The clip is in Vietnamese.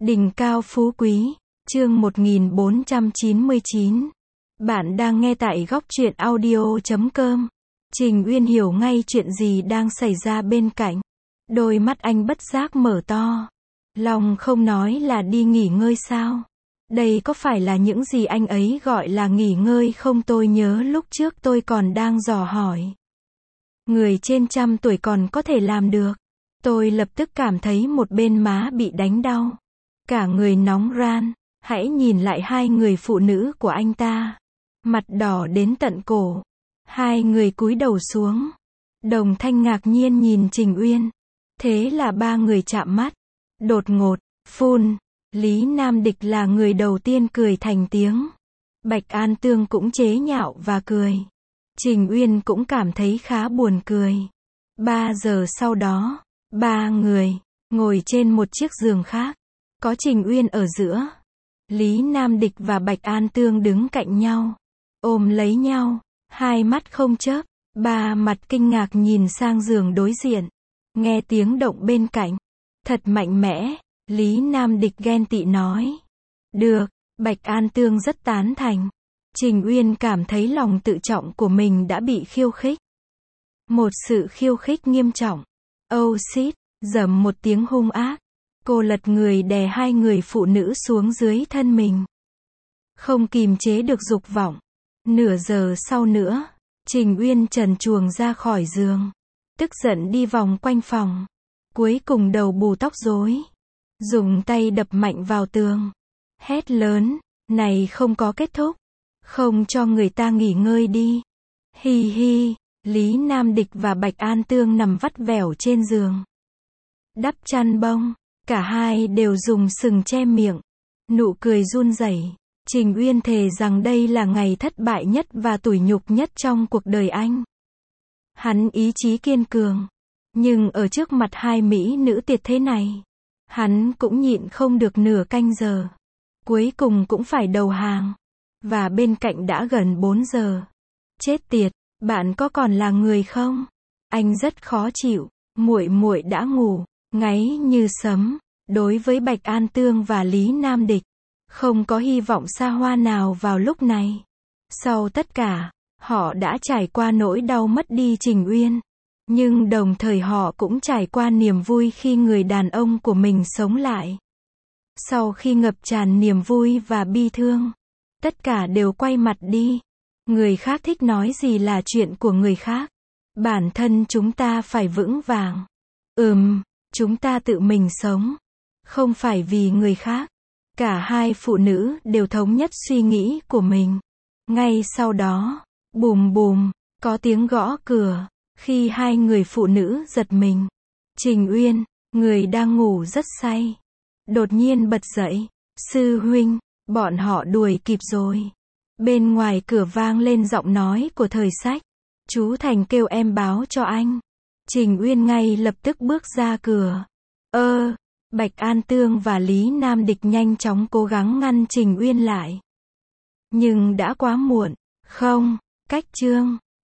Đỉnh cao phú quý, chương 1499. Bạn đang nghe tại góc truyện audio.com. Trình Uyên hiểu ngay chuyện gì đang xảy ra bên cạnh. Đôi mắt anh bất giác mở to. Lòng không nói là đi nghỉ ngơi sao? Đây có phải là những gì anh ấy gọi là nghỉ ngơi không? Tôi nhớ lúc trước tôi còn đang dò hỏi. Người trên 100 tuổi còn có thể làm được. Tôi lập tức cảm thấy một bên má bị đánh đau. Cả người nóng ran. Hãy nhìn lại hai người phụ nữ của anh ta. Mặt đỏ đến tận cổ. Hai người cúi đầu xuống. Đồng Thanh ngạc nhiên nhìn Trình Uyên. Thế là ba người chạm mắt. Đột ngột, phun. Lý Nam Địch là người đầu tiên cười thành tiếng. Bạch An Tương cũng chế nhạo và cười. Trình Uyên cũng cảm thấy khá buồn cười. 3 giờ sau đó, ba người ngồi trên một chiếc giường khác. Có Trình Uyên ở giữa. Lý Nam Địch và Bạch An Tương đứng cạnh nhau. Ôm lấy nhau. Hai mắt không chớp. Ba mặt kinh ngạc nhìn sang giường đối diện. Nghe tiếng động bên cạnh. Thật mạnh mẽ. Lý Nam Địch ghen tị nói. Được. Bạch An Tương rất tán thành. Trình Uyên cảm thấy lòng tự trọng của mình đã bị khiêu khích. Một sự khiêu khích nghiêm trọng. Oh shit. Rầm một tiếng hung ác. Cô lật người đè hai người phụ nữ xuống dưới thân mình. Không kìm chế được dục vọng. Nửa giờ sau nữa, Trình Uyên trần truồng ra khỏi giường. Tức giận đi vòng quanh phòng. Cuối cùng đầu bù tóc rối. Dùng tay đập mạnh vào tường. Hét lớn, này không có kết thúc. Không cho người ta nghỉ ngơi đi. Hi hi, Lý Nam Địch và Bạch An Tương nằm vắt vẻo trên giường. Đắp chăn bông. Cả hai đều dùng sừng che miệng. Nụ cười run rẩy. Trình Uyên thề rằng đây là ngày thất bại nhất và tủi nhục nhất trong cuộc đời anh. Hắn ý chí kiên cường. Nhưng ở trước mặt hai mỹ nữ tuyệt thế này, hắn cũng nhịn không được nửa canh giờ. Cuối cùng cũng phải đầu hàng. Và bên cạnh đã gần 4 giờ. Chết tiệt, bạn có còn là người không? Anh rất khó chịu. Muội muội đã ngủ. Ngáy như sấm. Đối với Bạch An Tương và Lý Nam Địch, không có hy vọng xa hoa nào vào lúc này. Sau tất cả, họ đã trải qua nỗi đau mất đi Trình Uyên. Nhưng đồng thời họ cũng trải qua niềm vui khi người đàn ông của mình sống lại. Sau khi ngập tràn niềm vui và bi thương, tất cả đều quay mặt đi. Người khác thích nói gì là chuyện của người khác. Bản thân chúng ta phải vững vàng. Chúng ta tự mình sống. Không phải vì người khác. Cả hai phụ nữ đều thống nhất suy nghĩ của mình. Ngay sau đó, bùm bùm, có tiếng gõ cửa. Khi hai người phụ nữ giật mình, Trình Uyên, người đang ngủ rất say, đột nhiên bật dậy. Sư huynh, bọn họ đuổi kịp rồi. Bên ngoài cửa vang lên giọng nói của Thời Sách. Chú Thành kêu em báo cho anh. Trình Uyên ngay lập tức bước ra cửa. Bạch An Tương và Lý Nam Địch nhanh chóng cố gắng ngăn Trình Uyên lại. Nhưng đã quá muộn. Không, cách chương.